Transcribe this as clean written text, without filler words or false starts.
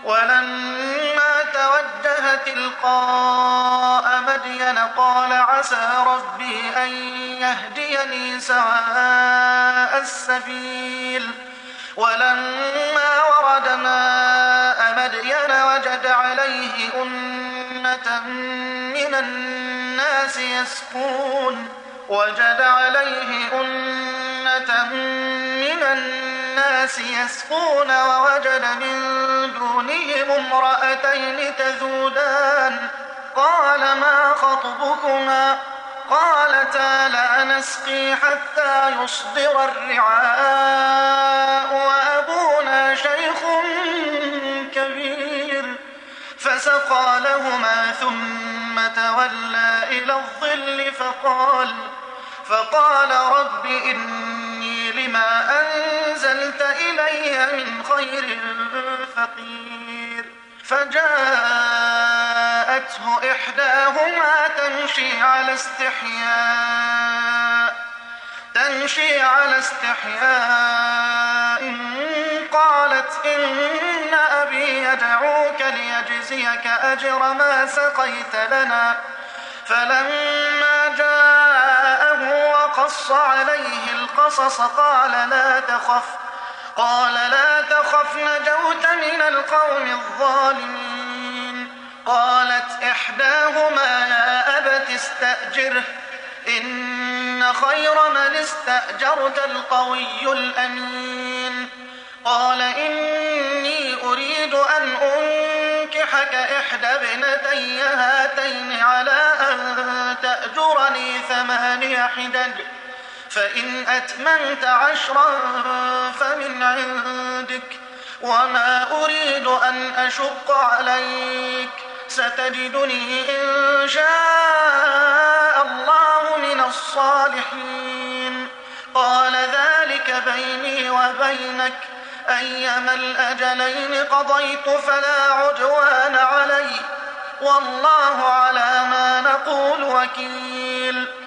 ولما توجه تلقاء مدين قال عسى ربي أن يهديني سواء السبيل ولما ورد ماء مدين وجد عليه أمة من الناس يسقون ووجد من دونهم امرأتين تذودان قال ما خطبكما قالتا لا نسقي حتى يصدر الرعاء وأبونا شيخ كبير فسقى لهما ثم تولى إلى الظل فقال رب إني لما أنزلت إلي من خير فقير فجاءته إحداهما تمشي على استحياء قالت إن أبي يدعوك ليجزيك أجر ما سقيت لنا فلما جاءه وقص عليه القصص قال لا تخف نجوت من القوم الظالمين قالت إحداهما يا أبت استأجره إن خير من استأجرت القوي الأمين قال إني أريد أن أنكحك إحدى ابنتي هاتين على أن تأجرني 8 حجج فإن أتممت 10 فمن عندك وما أريد أن أشق عليك ستجدني إن شاء الله من الصالحين قال ذلك بيني وبينك أيما الأجلين قضيت فلا عدوان علي والله على ما نقول وكيل